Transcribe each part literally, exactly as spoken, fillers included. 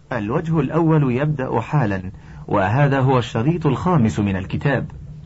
الوجه الأول يبدأ حالا، وهذا هو الشريط الخامس من الكتاب.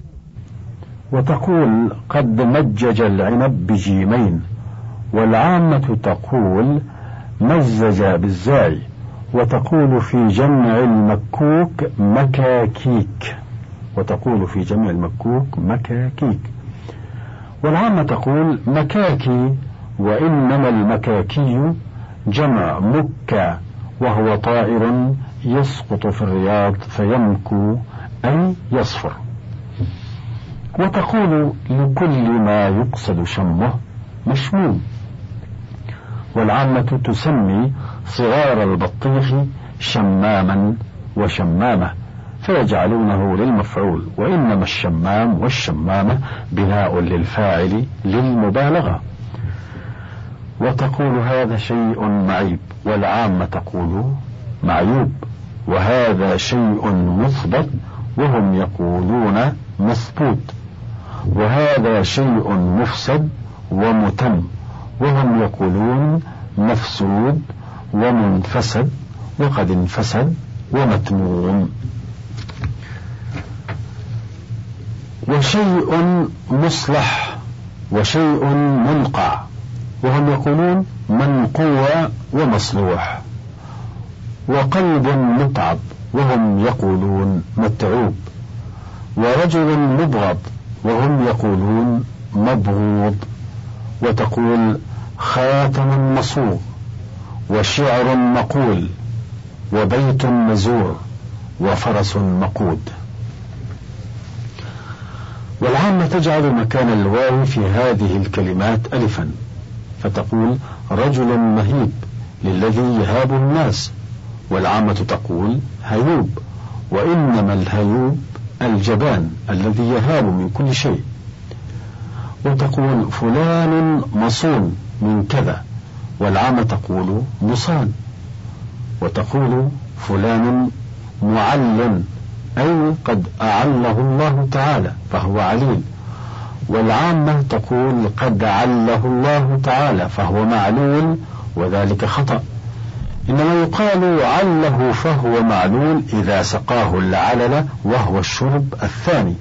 وتقول قد مجج العنب بجيمين، والعامة تقول مزج بالزاي، وتقول في جمع المكوك مكاكيك، وتقول في جمع المكوك مكاكيك. والعامة تقول مكاكي، وإنما المكاكي جمع مكة، وهو طائر يسقط في الرياض فيمكو أي يصفر. وتقول لكل ما يقصد شمه مشموم. والعامة تسمي صغار البطيخ شماما وشمامة فيجعلونه للمفعول، وإنما الشمام والشمامة بناء للفاعل للمبالغة. وتقول هذا شيء معيب، والعامة تقول معيوب. وهذا شيء مثبت، وهم يقولون مثبوت. وهذا شيء مفسد ومتم، وهم يقولون مفسود ومنفسد، وقد انفسد ومتموم. وشيء مصلح وشيء منقع، وهم يقولون منقوع ومصلوح. وقلب متعب، وهم يقولون متعوب. ورجل مبغض، وهم يقولون مبغوض. وتقول خاتم مصوغ، وشعر مقول، وبيت مزور، وفرس مقود. والعامة تجعل مكان الواو في هذه الكلمات ألفا، فتقول رجل مهيب للذي يهاب الناس. والعامة تقول هيوب، وإنما الهيوب الجبان الذي يهاب من كل شيء. وتقول فلان مصون من كذا، والعامة تقول مصان. وتقول فلان معل، أي قد أعله الله تعالى فهو عليل. والعامة تقول قد عله الله تعالى فهو معلول، وذلك خطأ. إنما يقال عله فهو معلول إذا سقاه العلل، وهو الشرب الثاني.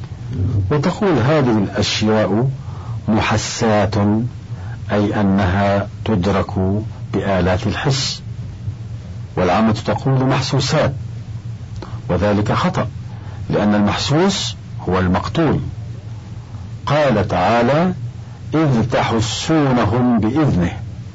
وتقول هذه الأشياء محسات، أي أنها تدرك بآلات الحس. والعامة تقول محسوسات، وذلك خطأ، لأن المحسوس هو المقتول. قال تعالى إذ تحسونهم بإذنه.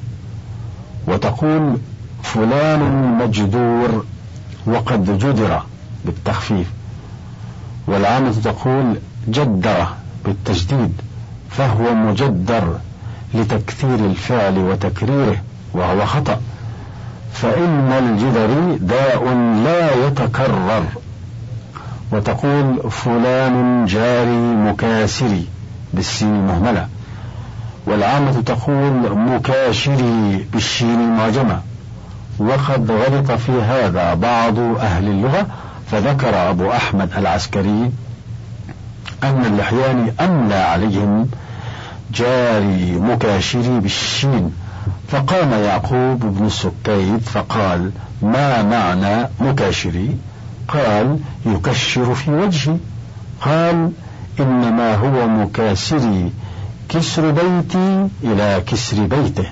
وتقول فلان مجدور، وقد جدر بالتخفيف. والعامة تقول جدر بالتجديد، فهو مجدر لتكثير الفعل وتكريره، وهو خطأ، فإن الجدر داء لا يتكرر. وتقول فلان جاري مكاسري بالسين مهملة. والعامة تقول مكاشري بالشين المعجمة. وقد غلط في هذا بعض أهل اللغة، فذكر أبو أحمد العسكري أن اللحياني أملى عليهم جاري مكاشري بالشين، فقام يعقوب بن السكيت فقال ما معنى مكاشري؟ قال يكشر في وجهي. قال إنما هو مكاسري كسر بيتي إلى كسر بيته،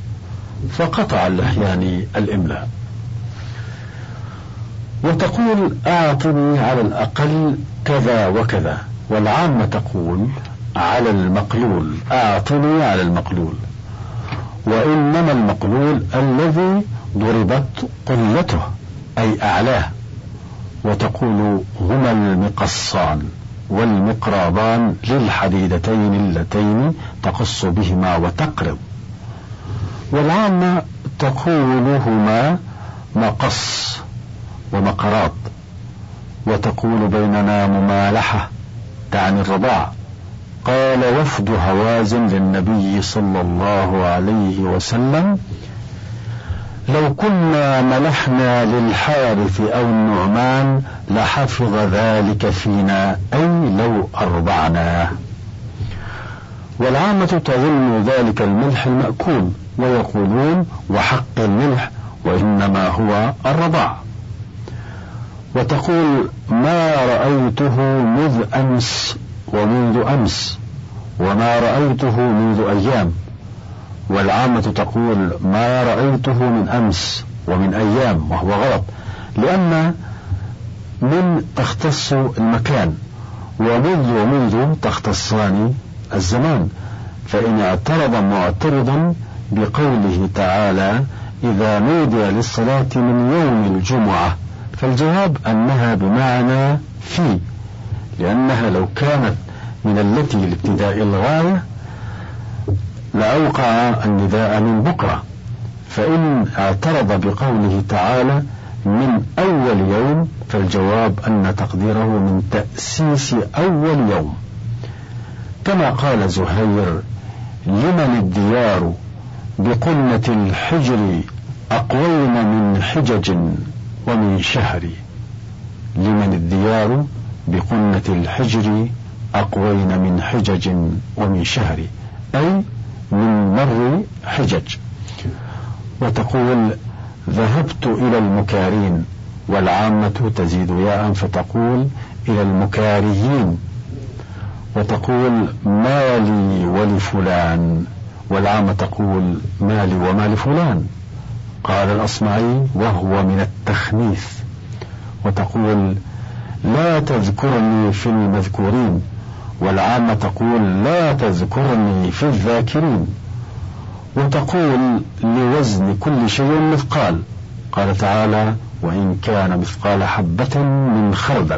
فقطع اللحياني الإملاء. وتقول أعطني على الأقل كذا وكذا، والعامة تقول على المقلول أعطني على المقلول، وإنما المقلول الذي ضربت قلته أي أعلاه. وتقول هما المقصان والمقراضان للحديدتين اللتين تقص بهما وتقرض. والعامة تقول هما مقص ومقراض. وتقول بيننا ممالحة تعني الرضاع. قال وفد هوازن للنبي صلى الله عليه وسلم لو كنا ملحنا للحارث أو النعمان لحفظ ذلك فينا، أي لو أرضعناه. والعامة تظن ذلك الملح المأكول، ويقولون وحق الملح وإنما هو الرضاع. وتقول ما رأيته مذ أمس ومنذ أمس وما رأيته منذ أيام. والعامة تقول ما رأيته من أمس ومن أيام، وهو غلط، لأن من تختص المكان، ومنذ ومنذ تختصان الزمان. فإن اعترض معترض بقوله تعالى إذا نودي للصلاة من يوم الجمعة، فالجواب أنها بمعنى في، لأنها لو كانت من التي لابتداء الغاية لأوقع النداء من بكرة. فإن اعترض بقوله تعالى من أول يوم، فالجواب أن تقديره من تأسيس أول يوم. كما قال زهير لمن الديار بقنة الحجر أقوين من حجج ومن شهر. لمن الديار بقنة الحجر أقوين من حجج ومن شهر، أي من مر حجج. وتقول ذهبت إلى المكارين، والعامة تزيد ياء فتقول إلى المكاريين. وتقول مالي ولفلان، والعامة تقول مالي وما لفلان. قال الأصمعي وهو من التخنيث. وتقول لا تذكرني في المذكورين، والعامة تقول لا تذكرني في الذاكرين. وتقول لوزن كل شيء مثقال، قال تعالى وإن كان مثقال حبة من خردل.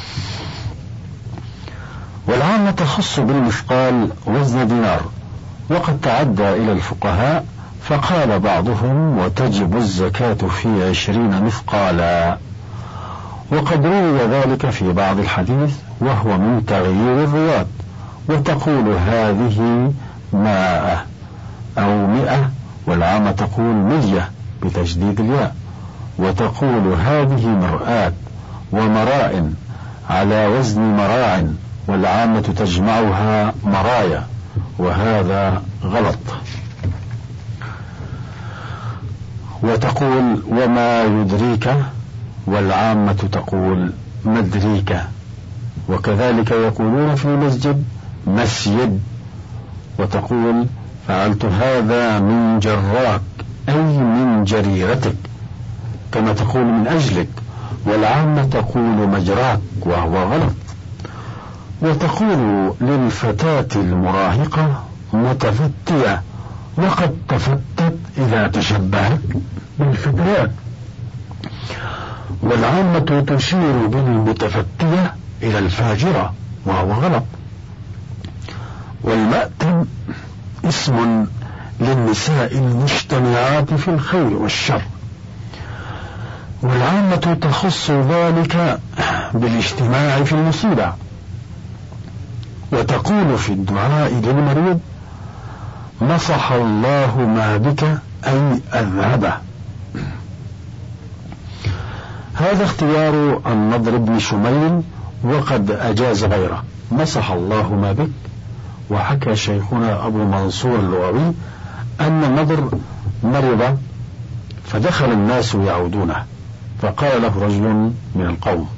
والعامة تخص بالمثقال وزن دينار، وقد تعدى إلى الفقهاء فقال بعضهم وتجب الزكاة في عشرين مثقالا، وقد روي ذلك في بعض الحديث وهو من تغيير الرواة. وتقول هذه مائة أو مئة، والعامة تقول مية بتشديد الياء. وتقول هذه مرآة ومراء على وزن مراع، والعامة تجمعها مرايا، وهذا غلط. وتقول وما يدريك، والعامة تقول مدريك. وكذلك يقولون في المسجد مسجد. وتقول فعلت هذا من جراك، أي من جريرتك، كما تقول من أجلك، والعامة تقول مجراك، وهو غلط. وتقول للفتاة المراهقة متفتية، وقد تفتت إذا تشبهت بالفتيات، والعامة تشير بالمتفتية إلى الفاجرة، وهو غلط. والمأتم اسم للنساء المجتمعات في الخير والشر، والعامة تخص ذلك بالاجتماع في المصيبة. وتقول في الدعاء للمريض مسح الله ما بك، أي أذهبه. هذا اختيار النضر بن شميل، وقد أجاز غيره مسح الله ما بك. وحكى شيخنا أبو منصور اللغوي أن النضر مرض فدخل الناس يعودونه، فقال له رجل من القوم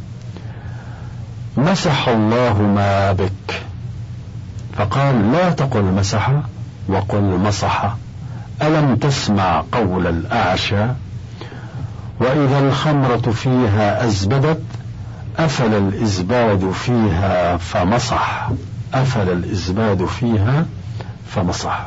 مسح الله ما بك، فقال لا تقل مسح وقل مصح، ألم تسمع قول الأعشى وإذا الخمرة فيها أزبدت أفل الإزباد فيها فمصح، أفل الإزباد فيها فمصح.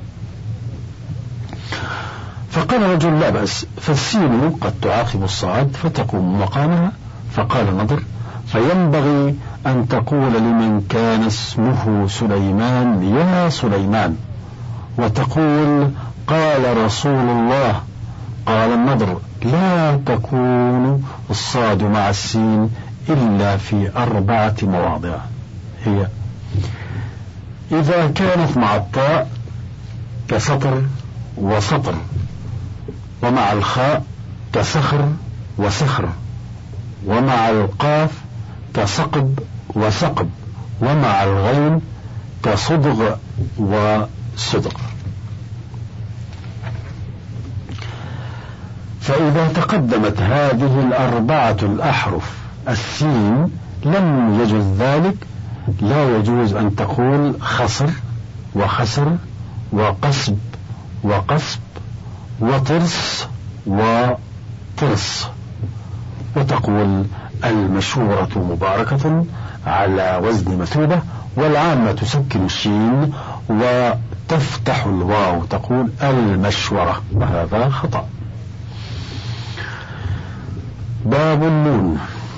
فقال رجل لا بأس، فالسين قد تعاقب الصاد فتقوم مقامها. فقال النضر فينبغي أن تقول لمن كان اسمه سليمان يا سليمان، وتقول قال رسول الله. قال النضر لا تكون الصاد مع السين إلا في أربعة مواضع، هي إذا كانت مع الطاء كسطر وسطر، ومع الخاء كسخر وسخر، ومع القاف كصقب وثقب، ومع الغين كصدغ وصدق. فإذا تقدمت هذه الأربعة الأحرف السين لم يجوز ذلك، لا يجوز أن تقول خصر وخسر وقصب وقصب وطرس وطرس، وتقول المشورة مباركة على وزن مثوبة، والعامة تسكن الشين وتفتح الواو تقول المشورة، وهذا خطأ. باب النون،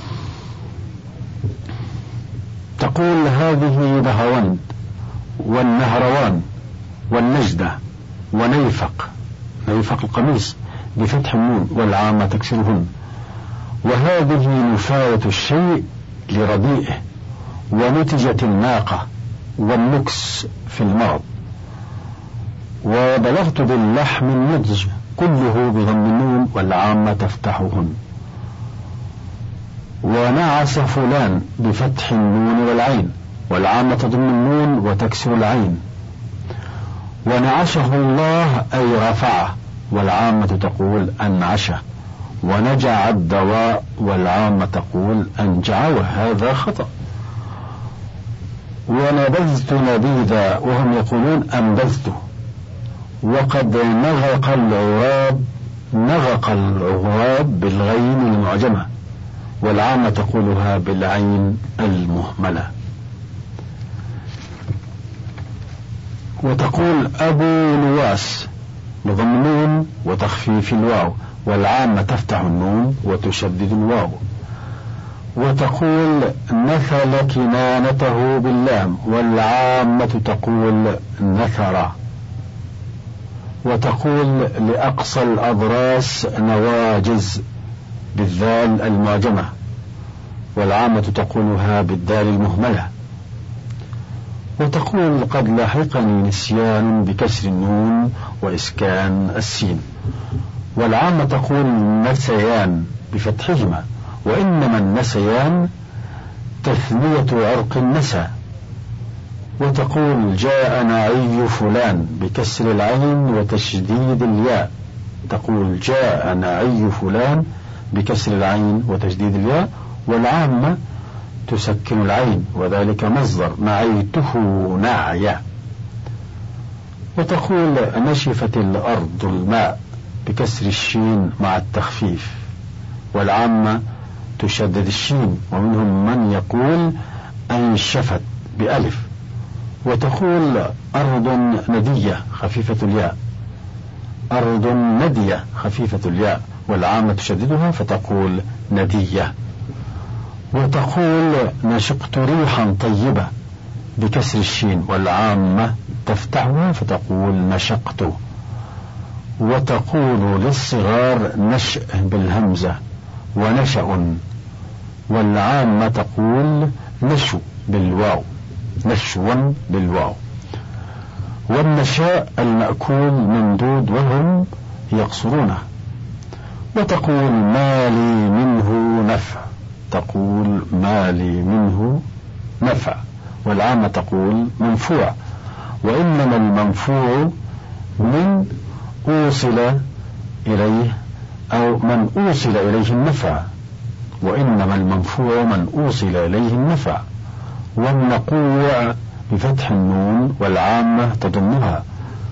تقول هذه نهروند والنهروان والنجدة ونيفق، نيفق القميص بفتح النون والعامة تكسرهن، وهذه نفاية الشيء لرديئه، ونتجت الناقة والنكس في المرض، وبلغت باللحم النضج كله بضم النون والعامة تفتحهن، ونعس فلان بفتح النون والعين والعامة تضم النون وتكسر العين، ونعشه الله أي رفعه والعامة تقول أنعشه، ونجع الدواء والعامة تقول أنجع، وهذا خطأ. ونبذت نبيذا وهم يقولون أنبذته، وقد نغق العراب نغق العراب بالغين المعجمة والعامة تقولها بالعين المهملة. وتقول أبو نواس بضم النون وتخفيف الواو والعامة تفتح النون وتشدد الواو. وتقول نثل كنانته باللام والعامة تقول نثر. وتقول لأقصى الأضراس نواجز بالذال المعجمة والعامة تقولها بالدال المهملة. وتقول قد لاحقني نسيان بكسر النون وإسكان السين والعامة تقول نسيان بفتحهما، وإنما النسيان تثنية عرق النسى. وتقول جاء نعي فلان بكسر العين وتشديد الياء، تقول جاء نعي فلان بكسر العين وتشديد الياء والعامة تسكن العين وذلك مصدر نعيته نعيا. وتقول نشفت الأرض الماء بكسر الشين مع التخفيف والعامة تشدد الشين، ومنهم من يقول أنشفت بألف. وتقول أرض ندية خفيفة الياء، أرض ندية خفيفة الياء والعامة تشددها فتقول ندية. وتقول نشقت ريحا طيبة بكسر الشين والعامة تفتحها فتقول نشقت. وتقول للصغار نشأ بالهمزة ونشأ والعامة تقول نشو بالواو نشوا بالواو. والنشاء المأكول ممدود وهم يقصرونه. وتقول ما لي منه نفع، تقول ما لي منه نفع والعامة تقول منفوع، وإنما المنفوع من أوصل إليه أو من أوصل إليه النفع، وإنما المنفوع من أوصل إليه النفع. والنقوع بفتح النون والعامة تضمها.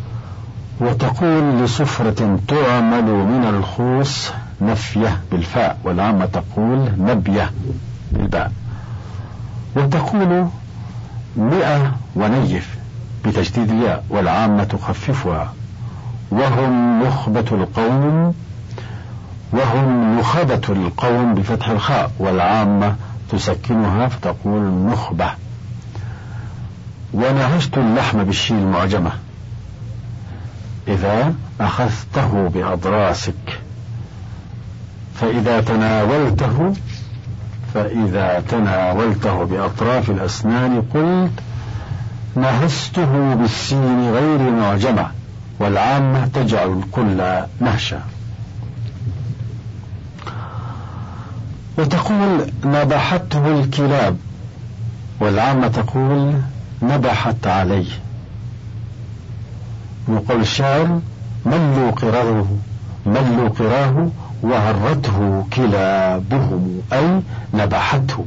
وتقول لصفرة تعمل من الخوص نفية بالفاء والعامة تقول نبية بالباء. وتقول مئة ونيف بتجديد الياء والعامة تخففها. وهم نخبة القوم وهم نخبة القوم بفتح الخاء والعامة تسكنها فتقول نخبة. ونهشت اللحم بالشين المعجمة إذا أخذته بأضراسك، فإذا تناولته فإذا تناولته بأطراف الأسنان قلت نهشته بالسين غير معجمة والعامة تجعل الكل نهشا. وتقول نبحته الكلاب والعامة تقول نبحت عليه. وقول الشاعر ملوا قراره ملوا قراه وعرته كلابهم أي نبحته.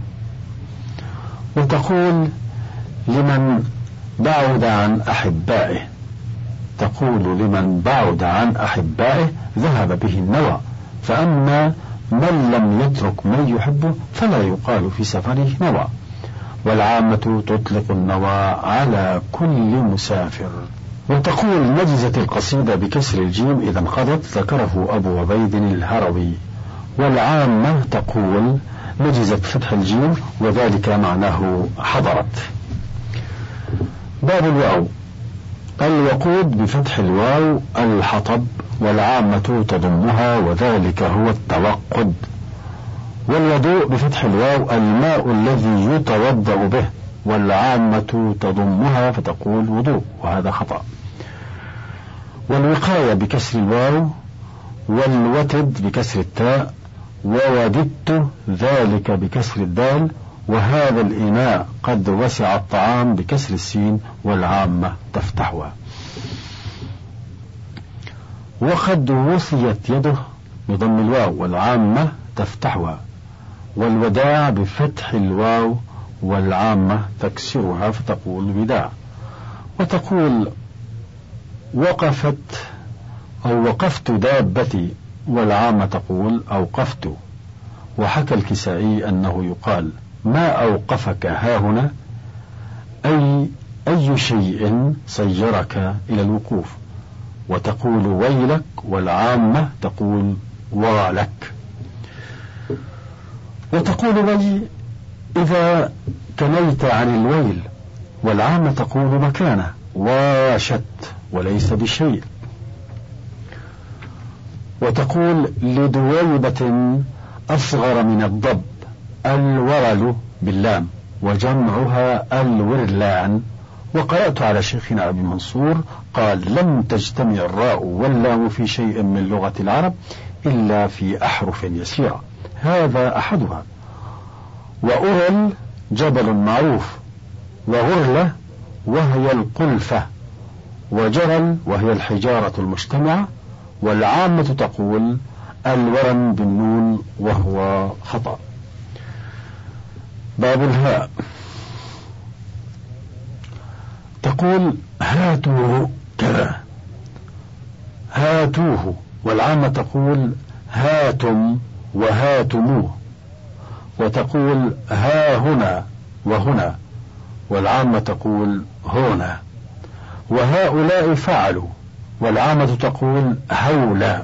وتقول لمن بعد عن أحبائه، تقول لمن بعد عن أحبائه ذهب به النوى، فأما من لم يترك من يحبه فلا يقال في سفره نوى. والعامة تطلق النوى على كل مسافر. وتقول نجزت القصيدة بكسر الجيم إذا انقضت، ذكره أبو عبيد الهروي. والعامة تقول نجزت بفتح الجيم وذلك معناه حضرت. باب الواو. الوقود بفتح الواو الحطب، والعامة تضمها وذلك هو التوقد. والوضوء بفتح الواو الماء الذي يتوضأ به، والعامة تضمها فتقول وضوء، وهذا خطأ. والوقاية بكسر الواو، والوتد بكسر التاء، ووددت ذلك بكسر الدال، وهذا الإناء قد وسع الطعام بكسر السين، والعامة تفتحها. وقد وصيت يده بضم الواو، والعامة تفتحها. والوداع بفتح الواو، والعامة تكسرها فتقول وداع. وتقول وقفت أو وقفت دابتي، والعامة تقول أوقفت. وحكى الكسائي أنه يقال ما أوقفك هاهنا، أي أي شيء صيرك إلى الوقوف. وتقول ويلك، والعامة تقول والك. وتقول وي إذا كنيت عن الويل، والعامة تقول مكانه واشت وليس بشيء. وتقول لدويبة أصغر من الضب، الورل باللام، وجمعها الورلان. وقرأت على شيخنا أبي منصور قال لم تجتمع الراء واللام في شيء من لغة العرب إلا في أحرف يسيرة، هذا أحدها. وأرل جبل معروف، وغرلة وهي القلفة، وجرل وهي الحجارة المجتمعة. والعامة تقول الورم بالنون وهو خطأ. باب الهاء. تقول هاتوه كذا، هاتوه، والعامة تقول هاتم وهاتموه. وتقول ها هنا وهنا، والعامة تقول هنا. وهؤلاء فعلوا، والعامة تقول هولا.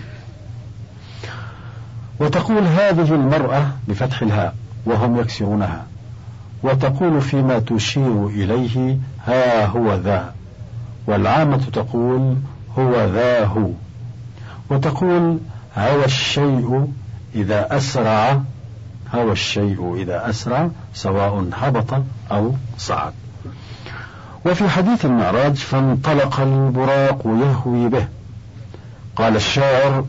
وتقول هذه المرأة بفتح الهاء وهم يكسرونها. وتقول فيما تشير إليه ها هو ذا، والعامة تقول هو ذا هو. وتقول هوى الشيء إذا أسرع، هوى الشيء إذا أسرع سواء هبط أو صعد. وفي حديث المعراج فانطلق البراق يهوي به. قال الشاعر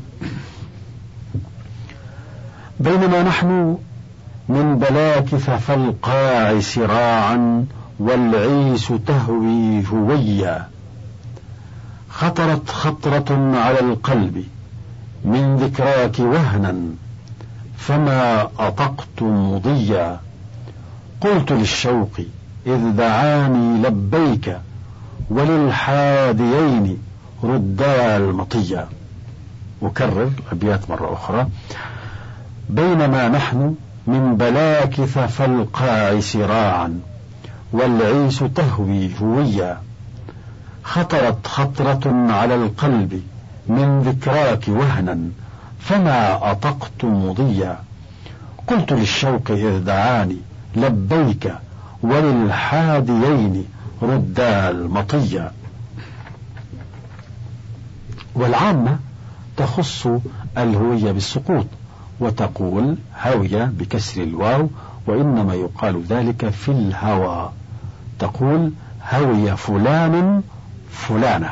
بينما نحن من بلاكث فالقاع سراعا، والعيس تهوي هويا، خطرت خطرة على القلب من ذكراك وهنا، فما أطقت مضيا، قلت للشوق إذ دعاني لبيك، وللحاديين ردا المطيا. أكرر الأبيات مرة أخرى. بينما نحن من بلاكث فالقاع سراعا، والعيس تهوي هويا، خطرت خطرة على القلب من ذكراك وهنا، فما أطقت مضيا، قلت للشوق إذ دعاني لبيك، وللحاديين ردا المطيا. والعامة تخص الهوية بالسقوط، وتقول هوية بكسر الواو، وإنما يقال ذلك في الهوى. تقول هوي فلان فلانة.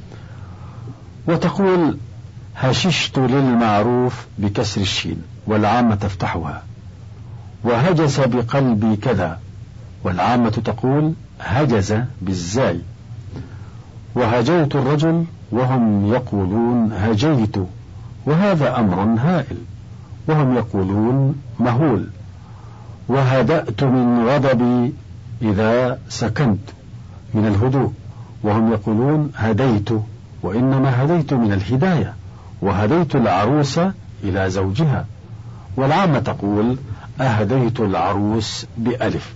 وتقول هششت للمعروف بكسر الشين، والعامة تفتحها. وهجس بقلبي كذا، والعامة تقول هجز بالزاي. وهجيت الرجل، وهم يقولون هجيت، وهذا أمر هائل. وهم يقولون مهول. وهدأت من غضبي إذا سكنت، من الهدوء. وهم يقولون هديت، وإنما هديت من الهداية، وهديت العروس إلى زوجها. والعامة تقول أهديت العروس بألف.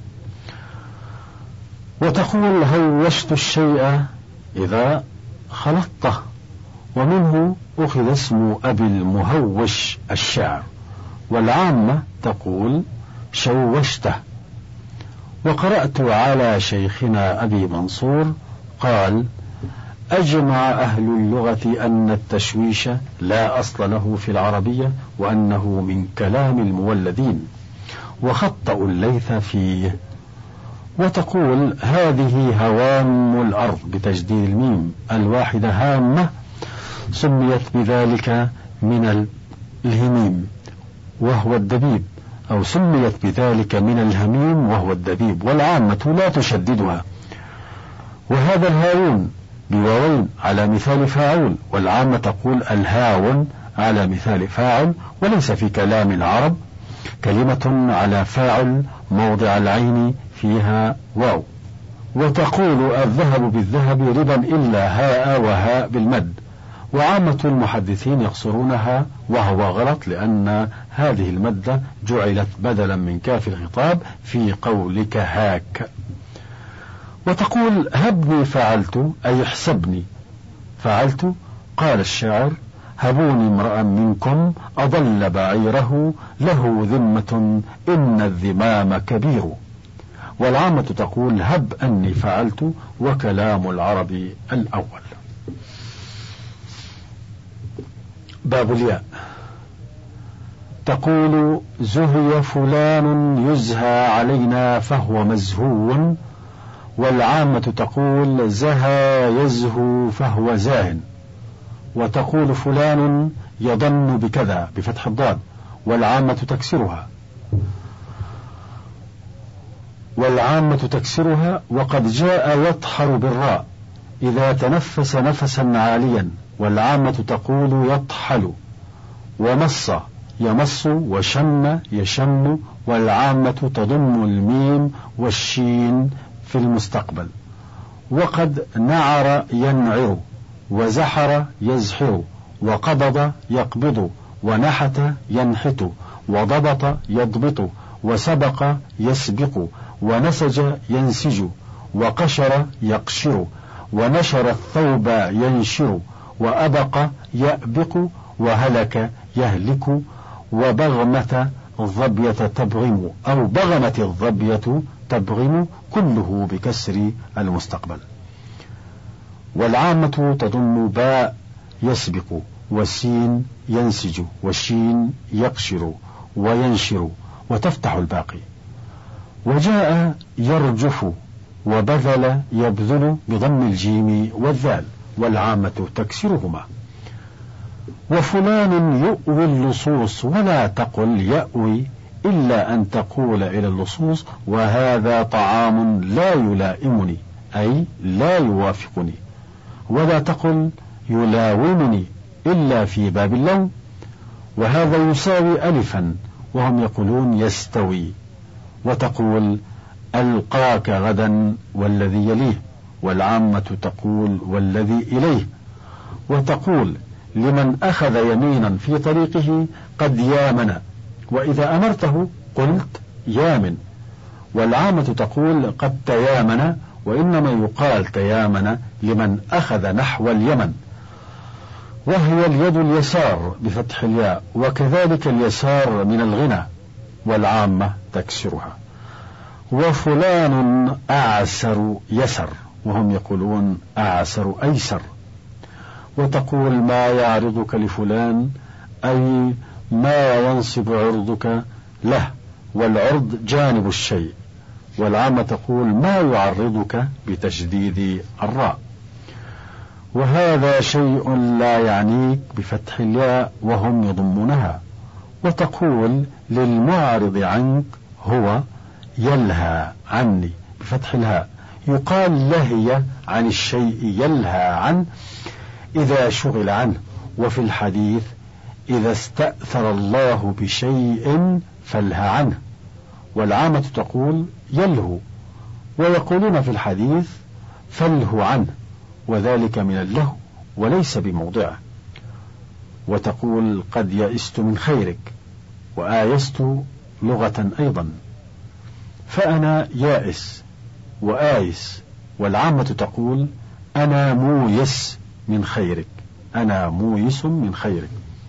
وتقول هوشت الشيء إذا خلطته، ومنه أخذ اسم أبي المهوش الشاعر. والعامة تقول شوشته. وقرأت على شيخنا أبي منصور قال أجمع أهل اللغة أن التشويش لا أصل له في العربية، وأنه من كلام المولدين، وخطأوا الليث فيه. وتقول هذه هوام الأرض بتجديد الميم الواحدة هامة، سميت بذلك من الهميم وهو الدبيب، أو سميت بذلك من الهميم وهو الدبيب، والعامة لا تشددها. وهذا الهاون بواوين على مثال فاعل، والعامة تقول الهاون على مثال فاعل، وليس في كلام العرب كلمة على فاعل موضع العين فيها واو. وتقول الذهب بالذهب ربا إلا هاء وهاء بالمد. وعامة المحدثين يقصرونها، وهو غلط، لأن هذه المادة جعلت بدلا من كاف الخطاب في قولك هاك. وتقول هبني فعلت، أي احسبني فعلت. قال الشاعر هبوني امرأ منكم أضل بعيره له ذمة إن الذمام كبير. والعامة تقول هب أني فعلت، وكلام العرب الأول. باب الياء. تقول زهي فلان يزهى علينا فهو مزهو. والعامة تقول زهى يزهو فهو زاه. وتقول فلان يظن بكذا بفتح الضاد، والعامة تكسرها والعامة تكسرها وقد جاء يطحر بالراء إذا تنفس نفسا عاليا. والعامة تقول يطحل. ومص يمص، وشم يشم. والعامة تضم الميم والشين في المستقبل. وقد نعر ينعر، وزحر يزحر، وقبض يقبض، ونحت ينحت، وضبط يضبط، وسبق يسبق، ونسج ينسج، وقشر يقشر، ونشر الثوب ينشر، وأبق يأبق، وهلك يهلك، وبغمة الظبية تبغم، أو بغمت الظبية تبغم، كله بكسر المستقبل. والعامة تضم باء يسبق، والسين ينسج، والشين يقشر وينشر، وتفتح الباقي. وجاء يرجف، وبذل يبذل بضم الجيم والذال، والعامة تكسرهما. وفلان يؤوي اللصوص، ولا تقل يأوي إلا أن تقول إلى اللصوص وهذا طعام لا يلائمني، أي لا يوافقني. ولا تقل يلاومني إلا في باب اللوم، وهذا يساوي ألفا، وهم يقولون يستوي. وتقول ألقاك غدا والذي يليه، والعامة تقول والذي إليه. وتقول لمن أخذ يمينا في طريقه قد يامن، وإذا أمرته قلت يامن. والعامة تقول قد تيامن، وإنما يقال تيامن لمن أخذ نحو اليمن، وهي اليد اليسار بفتح الياء، وكذلك اليسار من الغنى، والعامة تكسرها. وفلان أعسر يسر، وهم يقولون أعسر أيسر. وتقول ما يعرضك لفلان، أي ما ينصب عرضك له، والعرض جانب الشيء. والعامة تقول ما يعرضك بتشديد الراء. وهذا شيء لا يعنيك بفتح الياء، وهم يضمونها. وتقول للمعرض عنك هو يلهى عني بفتح الهاء. يقال لهي عن الشيء يلهى عنه إذا شغل عنه. وفي الحديث إذا استأثر الله بشيء فله عنه، والعامة تقول يلهو، ويقولون في الحديث فله عنه، وذلك من اللهو وليس بموضعه. وتقول قد يئست من خيرك، وآيست لغة أيضا، فأنا يائس وآيس، والعامة تقول أنا مويس من خيرك، أنا مويس من خيرك.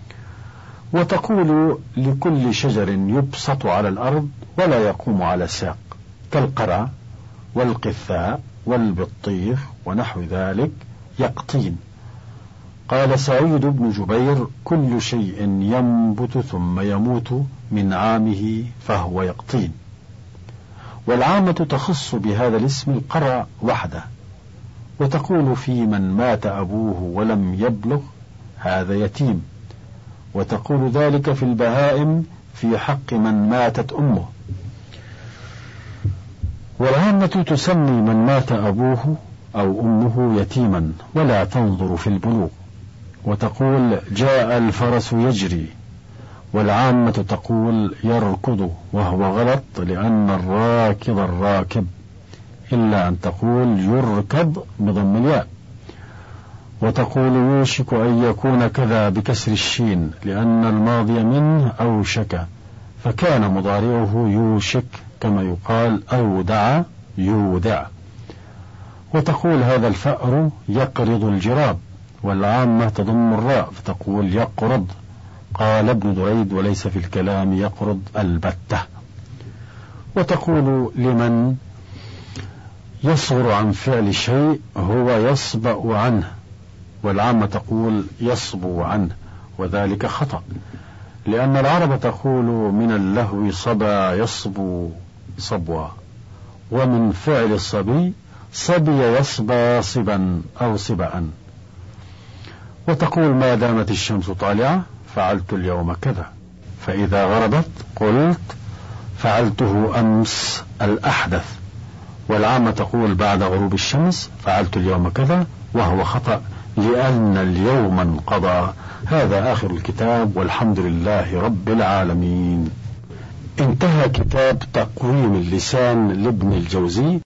وتقول لكل شجر يبسط على الأرض ولا يقوم على ساق، كالقرع والقثاء والبطيخ ونحو ذلك، يقطين. قال سعيد بن جبير كل شيء ينبت ثم يموت من عامه فهو يقطين. والعامة تخص بهذا الاسم القرع وحده، وتقول في من مات أبوه ولم يبلغ هذا يتيم، وتقول ذلك في البهائم في حق من ماتت أمه. والعامة تسمي من مات أبوه أو أمه يتيما ولا تنظر في البلوغ، وتقول جاء الفرس يجري، والعامة تقول يركض، وهو غلط لأن الراكض الراكب، إلا أن تقول يركض بضم الياء. وتقول يوشك أن يكون كذا بكسر الشين، لأن الماضي منه أوشك، فكان مضارعه يوشك، كما يقال أودع يودع. وتقول هذا الفأر يقرض الجراب، والعامة تضم الراء فتقول يقرض. قال ابن دريد وليس في الكلام يقرض البتة. وتقول لمن يصغر عن فعل شيء هو يصبأ عنه، والعامة تقول يصبو عنه، وذلك خطأ، لأن العرب تقول من اللهو صبا يصبو صبوا، ومن فعل الصبي صبي يصبى صبا أو صبأ. وتقول ما دامت الشمس طالعة فعلت اليوم كذا، فإذا غربت قلت فعلته أمس الأحدث. والعامة تقول بعد غروب الشمس فعلت اليوم كذا، وهو خطأ لأن اليوم انقضى. هذا آخر الكتاب، والحمد لله رب العالمين. انتهى كتاب تقويم اللسان لابن الجوزي.